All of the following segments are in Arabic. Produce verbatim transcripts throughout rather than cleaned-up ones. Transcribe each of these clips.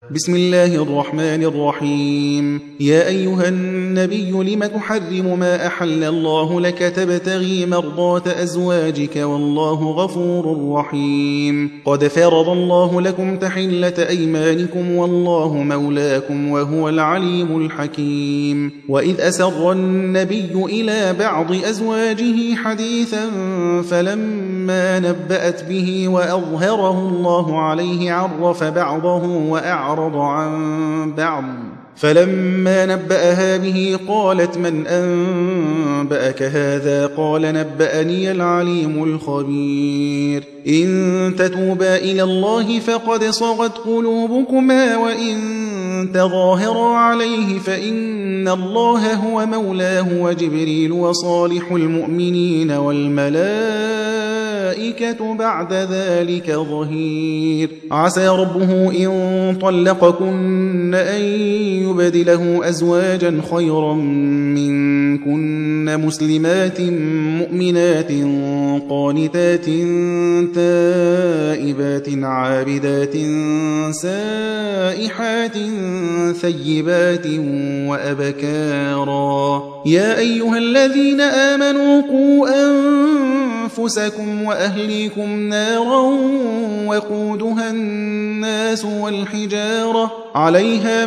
بسم الله الرحمن الرحيم. يا أيها النبي لم تحرم ما أحل الله لك تبتغي مرضات أزواجك والله غفور رحيم. قد فرض الله لكم تحلة أيمانكم والله مولاكم وهو العليم الحكيم. وإذ أسر النبي إلى بعض أزواجه حديثا فلما نبأت به وأظهره الله عليه عرف بعضه وأعرض عن بعض فلما نبأها به قالت من أنبأك هذا قال نبأني العليم الخبير. إن تتوبا إلى الله فقد صغت قلوبكما وإن تظاهرا عليه فإن الله هو مولاه وجبريل وصالح المؤمنين والملائكة بعد ذلك ظهير. عسى ربه إن طلقكن أن يبدله أزواجا خيرا منكن مسلمات مؤمنات قانتات تائبات عابدات سائحات ثيبات وأبكارا. يا أيها الذين آمنوا قوا أنفسكم وأهليكم نارا وقودها الناس والحجارة عليها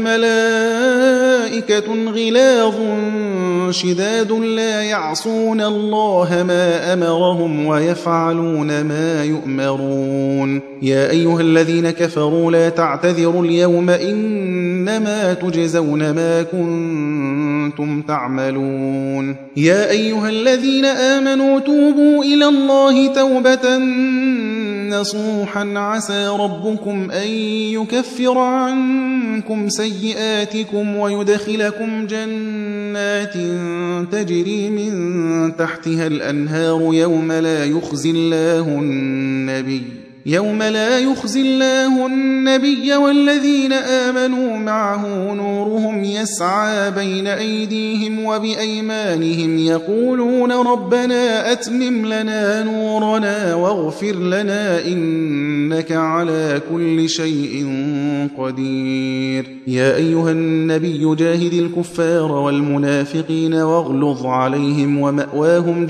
ملائكة غلاظ شداد لا يعصون الله ما أمرهم ويفعلون ما يؤمرون. يا أيها الذين كفروا لا تعتذروا اليوم إنما تجزون ما كنتم تعملون. يا أيها الذين آمنوا توبوا إلى الله توبة نصوحا عسى ربكم أن يكفر عنكم سيئاتكم ويدخلكم جنات تجري من تحتها الأنهار يوم لا يخزي الله النبي يوم لا يخزي الله النبي والذين آمنوا معه نورهم يسعى بين أيديهم وبأيمانهم يقولون ربنا أتمم لنا نورنا واغفر لنا إنك على كل شيء قدير. يا أيها النبي جاهد الكفار والمنافقين واغلظ عليهم ومأواهم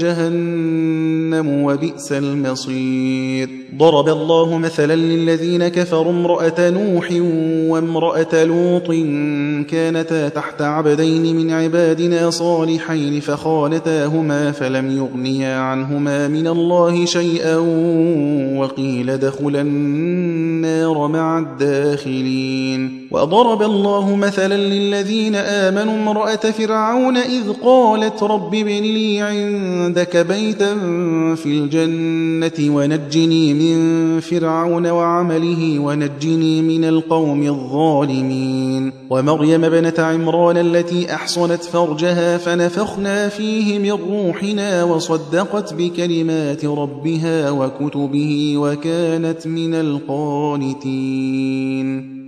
جهنم وبئس المصير. ضرب الله مثلا للذين كفروا امرأة نوح وامرأة لوط كانتا تحت عبدين من عبادنا صالحين فخانتاهما فلم يغنيا عنهما من الله شيئا وقيل ادخلا النار مع الداخلين. وضرب الله مثلا للذين آمنوا امرأة فرعون إذ قالت رب ابن لي عندك بيتا في الجنة ونجني من فرعون وعمله ونجني من القوم الظالمين. ومريم بنت عمران التي أحصنت فرجها فنفخنا فيه من روحنا وصدقت بكلمات ربها وكتبه وكانت من القانتين.